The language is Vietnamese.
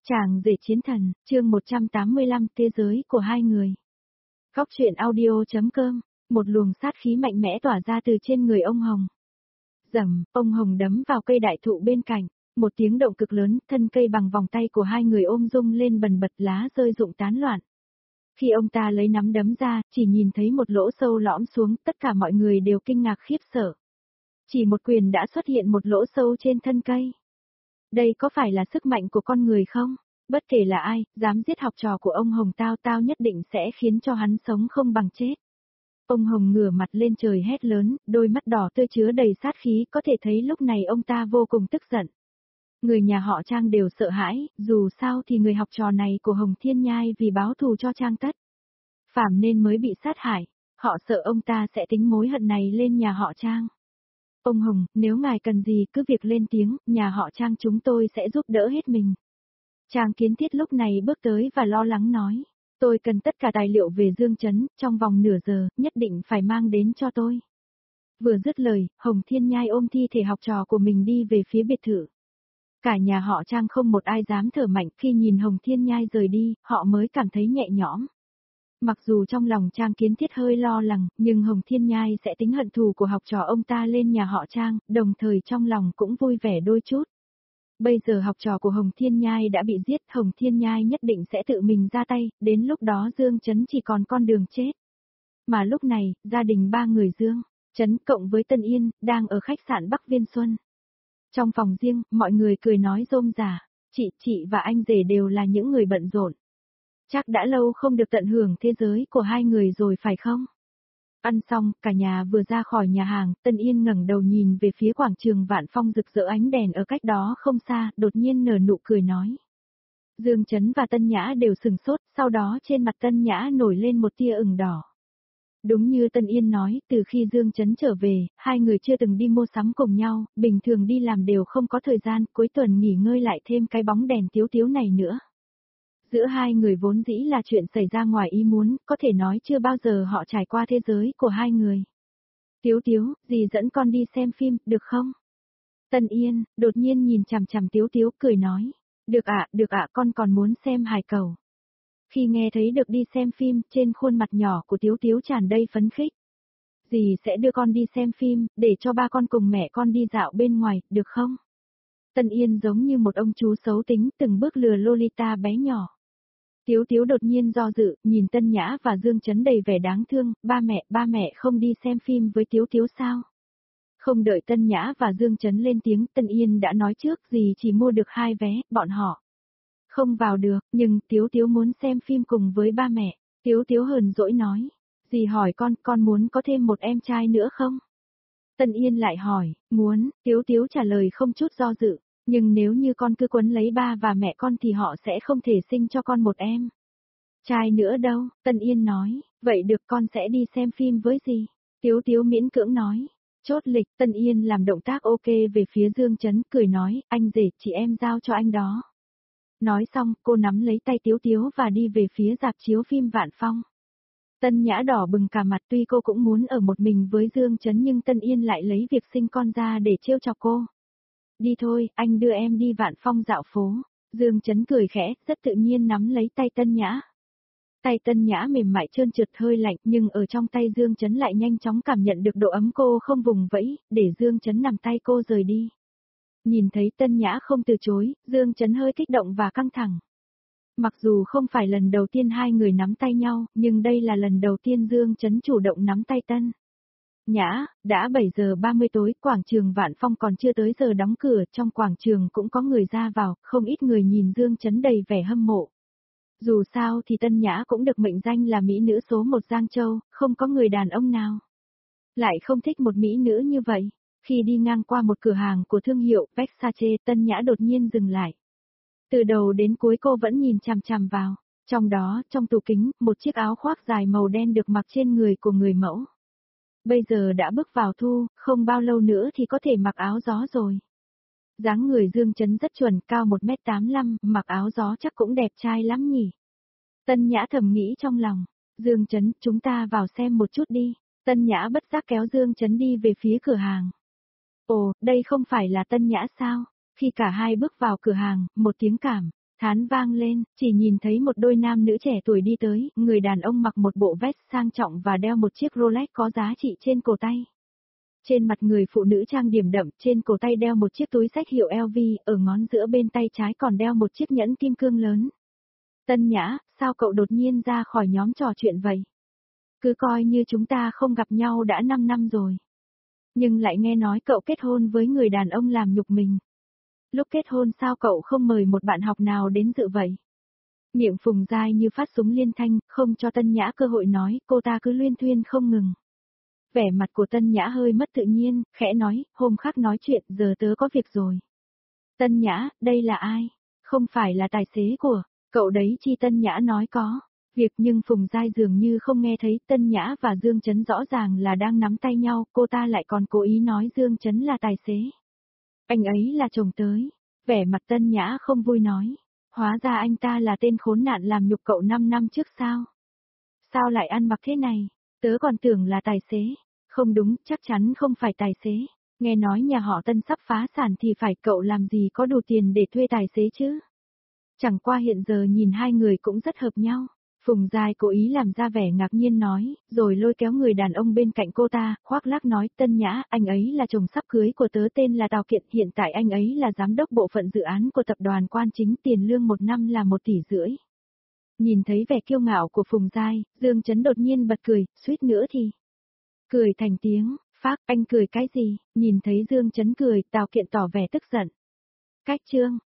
Chàng rể chiến thần, chương 185 thế giới của hai người. Góc truyện audio.com, một luồng sát khí mạnh mẽ tỏa ra từ trên người ông Hồng. Rầm, ông Hồng đấm vào cây đại thụ bên cạnh, một tiếng động cực lớn, thân cây bằng vòng tay của hai người ôm rung lên bần bật, lá rơi rụng tán loạn. Khi ông ta lấy nắm đấm ra, chỉ nhìn thấy một lỗ sâu lõm xuống, tất cả mọi người đều kinh ngạc khiếp sợ. Chỉ một quyền đã xuất hiện một lỗ sâu trên thân cây. Đây có phải là sức mạnh của con người không? Bất kể là ai, dám giết học trò của ông Hồng tao nhất định sẽ khiến cho hắn sống không bằng chết. Ông Hồng ngửa mặt lên trời hét lớn, đôi mắt đỏ tươi chứa đầy sát khí, có thể thấy lúc này ông ta vô cùng tức giận. Người nhà họ Trang đều sợ hãi, dù sao thì người học trò này của Hồng Thiên Nhai vì báo thù cho Trang Tất Phàm nên mới bị sát hại, họ sợ ông ta sẽ tính mối hận này lên nhà họ Trang. Ông Hồng, nếu ngài cần gì cứ việc lên tiếng, nhà họ Trang chúng tôi sẽ giúp đỡ hết mình. Trang Kiến Thiết lúc này bước tới và lo lắng nói, tôi cần tất cả tài liệu về Dương Trấn, trong vòng nửa giờ, nhất định phải mang đến cho tôi. Vừa dứt lời, Hồng Thiên Nhai ôm thi thể học trò của mình đi về phía biệt thự. Cả nhà họ Trang không một ai dám thở mạnh, khi nhìn Hồng Thiên Nhai rời đi, họ mới cảm thấy nhẹ nhõm. Mặc dù trong lòng Trang Kiến Thiết hơi lo lắng, nhưng Hồng Thiên Nhai sẽ tính hận thù của học trò ông ta lên nhà họ Trang, đồng thời trong lòng cũng vui vẻ đôi chút. Bây giờ học trò của Hồng Thiên Nhai đã bị giết, Hồng Thiên Nhai nhất định sẽ tự mình ra tay, đến lúc đó Dương Trấn chỉ còn con đường chết. Mà lúc này, gia đình ba người Dương Trấn cộng với Tân Yên, đang ở khách sạn Bắc Viên Xuân. Trong phòng riêng, mọi người cười nói rôm rả, chị và anh rể đều là những người bận rộn. Chắc đã lâu không được tận hưởng thế giới của hai người rồi phải không? Ăn xong, cả nhà vừa ra khỏi nhà hàng, Tân Yên ngẩng đầu nhìn về phía quảng trường Vạn Phong rực rỡ ánh đèn ở cách đó không xa, đột nhiên nở nụ cười nói. Dương Trấn và Tân Nhã đều sừng sốt, sau đó trên mặt Tân Nhã nổi lên một tia ửng đỏ. Đúng như Tân Yên nói, từ khi Dương Trấn trở về, hai người chưa từng đi mua sắm cùng nhau, bình thường đi làm đều không có thời gian, cuối tuần nghỉ ngơi lại thêm cái bóng đèn tiếu tiếu này nữa. Giữa hai người vốn dĩ là chuyện xảy ra ngoài ý muốn, có thể nói chưa bao giờ họ trải qua thế giới của hai người. Tiếu Tiếu, dì dẫn con đi xem phim, được không? Tân Yên, đột nhiên nhìn chằm chằm Tiếu Tiếu cười nói. Được ạ, con còn muốn xem hài cầu. Khi nghe thấy được đi xem phim, trên khuôn mặt nhỏ của Tiếu Tiếu tràn đầy phấn khích. Dì sẽ đưa con đi xem phim, để cho ba con cùng mẹ con đi dạo bên ngoài, được không? Tân Yên giống như một ông chú xấu tính, từng bước lừa Lolita bé nhỏ. Tiếu Tiếu đột nhiên do dự, nhìn Tân Nhã và Dương Trấn đầy vẻ đáng thương, ba mẹ không đi xem phim với Tiếu Tiếu sao? Không đợi Tân Nhã và Dương Trấn lên tiếng, Tân Yên đã nói trước gì chỉ mua được 2 vé, bọn họ không vào được, nhưng Tiếu Tiếu muốn xem phim cùng với ba mẹ. Tiếu Tiếu hờn dỗi nói, dì hỏi con muốn có thêm một em trai nữa không? Tân Yên lại hỏi, muốn, Tiếu Tiếu trả lời không chút do dự. Nhưng nếu như con cứ quấn lấy ba và mẹ con thì họ sẽ không thể sinh cho con một em trai nữa đâu, Tân Yên nói, vậy được con sẽ đi xem phim với dì. Tiếu Tiếu miễn cưỡng nói, chốt lịch, Tân Yên làm động tác ok về phía Dương Trấn, cười nói, anh rể, chị em giao cho anh đó. Nói xong, cô nắm lấy tay Tiếu Tiếu và đi về phía rạp chiếu phim Vạn Phong. Tân Nhã đỏ bừng cả mặt, tuy cô cũng muốn ở một mình với Dương Trấn nhưng Tân Yên lại lấy việc sinh con ra để trêu chọc cô. Đi thôi, anh đưa em đi Vạn Phong dạo phố. Dương Trấn cười khẽ, rất tự nhiên nắm lấy tay Tân Nhã. Tay Tân Nhã mềm mại trơn trượt hơi lạnh, nhưng ở trong tay Dương Trấn lại nhanh chóng cảm nhận được độ ấm, cô không vùng vẫy, để Dương Trấn nắm tay cô rời đi. Nhìn thấy Tân Nhã không từ chối, Dương Trấn hơi kích động và căng thẳng. Mặc dù không phải lần đầu tiên hai người nắm tay nhau, nhưng đây là lần đầu tiên Dương Trấn chủ động nắm tay Tân Nhã. Đã 7 giờ 30 tối, quảng trường Vạn Phong còn chưa tới giờ đóng cửa, trong quảng trường cũng có người ra vào, không ít người nhìn Dương Trấn đầy vẻ hâm mộ. Dù sao thì Tân Nhã cũng được mệnh danh là mỹ nữ số 1 Giang Châu, không có người đàn ông nào lại không thích một mỹ nữ như vậy. Khi đi ngang qua một cửa hàng của thương hiệu Versace, Tân Nhã đột nhiên dừng lại. Từ đầu đến cuối cô vẫn nhìn chằm chằm vào. Trong đó, trong tủ kính, một chiếc áo khoác dài màu đen được mặc trên người của người mẫu. Bây giờ đã bước vào thu, không bao lâu nữa thì có thể mặc áo gió rồi. Dáng người Dương Trấn rất chuẩn, cao 1m85, mặc áo gió chắc cũng đẹp trai lắm nhỉ. Tân Nhã thầm nghĩ trong lòng. Dương Trấn, chúng ta vào xem một chút đi. Tân Nhã bất giác kéo Dương Trấn đi về phía cửa hàng. Ồ, đây không phải là Tân Nhã sao? Khi cả hai bước vào cửa hàng, một tiếng cảm Thán vang lên, chỉ nhìn thấy một đôi nam nữ trẻ tuổi đi tới, người đàn ông mặc một bộ vest sang trọng và đeo một chiếc Rolex có giá trị trên cổ tay. Trên mặt người phụ nữ trang điểm đậm, trên cổ tay đeo một chiếc túi xách hiệu LV, ở ngón giữa bên tay trái còn đeo một chiếc nhẫn kim cương lớn. Tân Nhã, sao cậu đột nhiên ra khỏi nhóm trò chuyện vậy? Cứ coi như chúng ta không gặp nhau đã 5 năm rồi. Nhưng lại nghe nói cậu kết hôn với người đàn ông làm nhục mình. Lúc kết hôn sao cậu không mời một bạn học nào đến dự vậy? Miệng Phùng Giai như phát súng liên thanh, không cho Tân Nhã cơ hội nói, cô ta cứ luyên thuyên không ngừng. Vẻ mặt của Tân Nhã hơi mất tự nhiên, khẽ nói, hôm khác nói chuyện, giờ tớ có việc rồi. Tân Nhã, đây là ai? Không phải là tài xế của, cậu đấy chi Tân Nhã nói có. Việc nhưng Phùng Giai dường như không nghe thấy, Tân Nhã và Dương Chấn rõ ràng là đang nắm tay nhau, cô ta lại còn cố ý nói Dương Chấn là tài xế. Anh ấy là chồng tới. Vẻ mặt Tân Nhã không vui nói. Hóa ra anh ta là tên khốn nạn làm nhục cậu 5 năm trước sao? Sao lại ăn mặc thế này? Tớ còn tưởng là tài xế. Không đúng, chắc chắn không phải tài xế. Nghe nói nhà họ Tân sắp phá sản thì phải cậu làm gì có đủ tiền để thuê tài xế chứ? Chẳng qua hiện giờ nhìn hai người cũng rất hợp nhau. Phùng Giai cố ý làm ra vẻ ngạc nhiên nói, rồi lôi kéo người đàn ông bên cạnh cô ta, khoác lác nói, Tân Nhã, anh ấy là chồng sắp cưới của tớ tên là Tào Kiện, hiện tại anh ấy là giám đốc bộ phận dự án của tập đoàn Quan Chính, tiền lương 1 năm là 1,5 tỷ. Nhìn thấy vẻ kiêu ngạo của Phùng Giai, Dương Chấn đột nhiên bật cười, suýt nữa thì cười thành tiếng, phác, anh cười cái gì? Nhìn thấy Dương Chấn cười, Tào Kiện tỏ vẻ tức giận. Cách chương